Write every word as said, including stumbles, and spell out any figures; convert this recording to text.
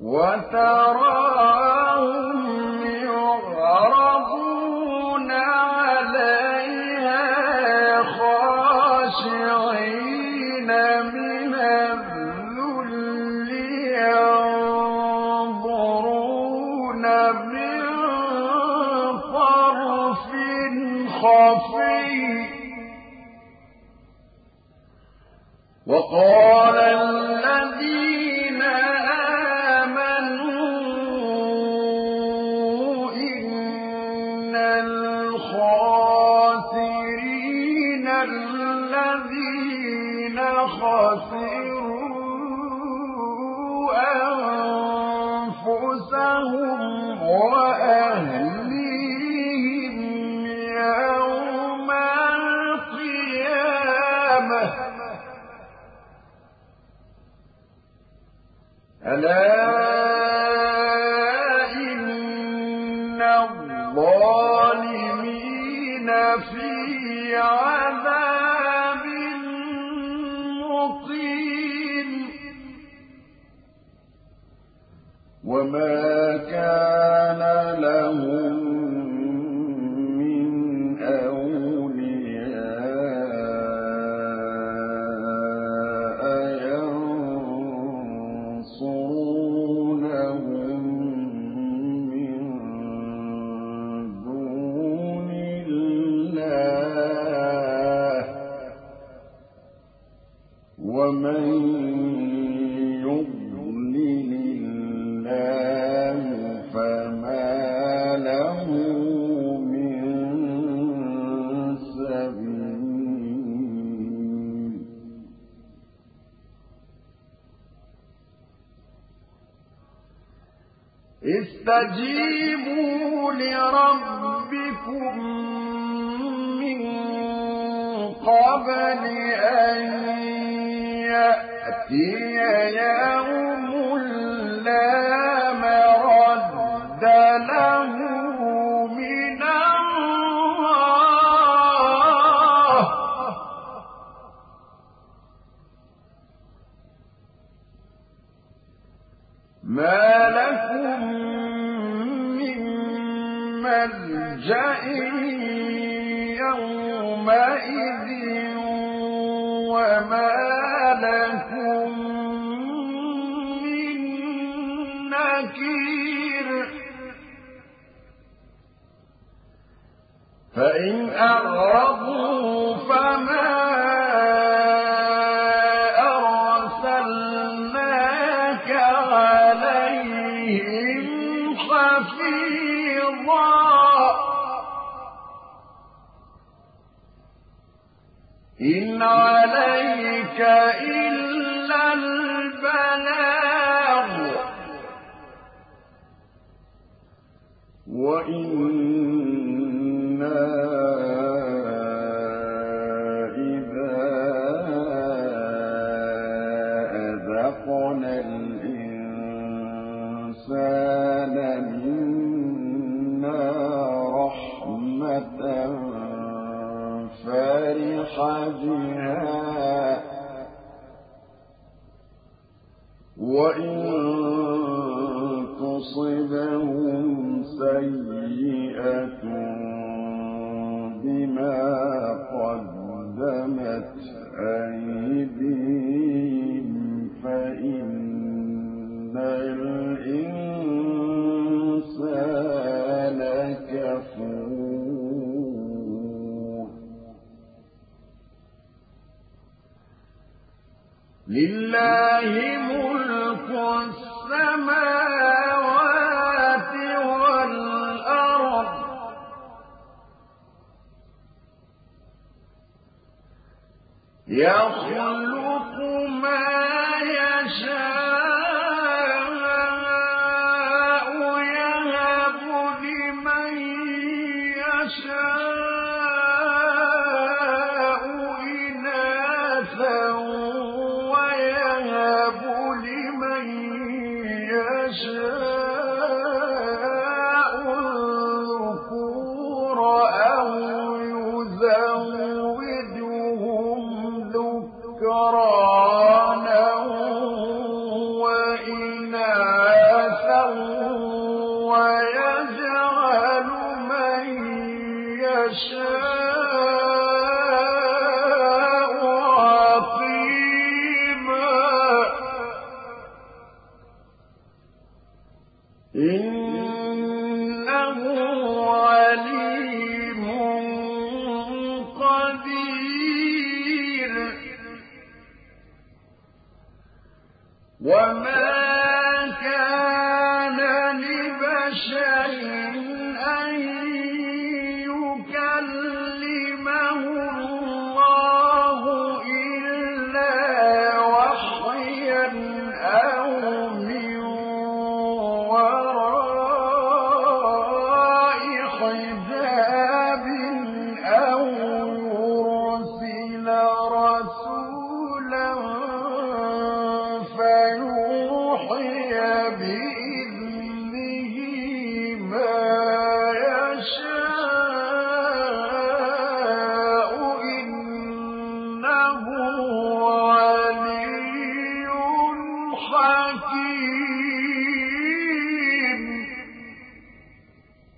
وتراهم يعرضون عليها خاشعين من الذل ينظرون من طرف خفي وقال الذين آمنوا إن الخاسرين الذين خسروا أنفسهم وأهليهم يوم القيامة ألا إن الظالمين في عذاب مقيم وما كان لهم من أولياء ينصرونهم من دون الله ومن يضلل الله فما له من سبيل استجيبوا لربكم من قبل أن يأتي يوم لا مرد له من الله ما لكم من ملجأ يومئذ وما لكم من نكير فإن أعرضوا فما أرسلناك عليهم حفيظا إن عليك إلا البلاغ وإنا إذا أذقنا الإنسان منا رحمة فرح بها وإن تصبهم سيئة بما قدمت أيديهم فإن الإنسان كفور لله ملك السماوات والأرض يخلق ما يشاء يهب لمن يشاء إناثا ويهب لمن يشاء الذكور أو يزوجهم ذكرانا وإناثا إنه عليم قدير وما كان لبشر أن يكلمه الله إلا وحيا أو من وراء حجاب أو يرسل رسولا فيوحي بإذنه ما يشاء إنه علي حكيم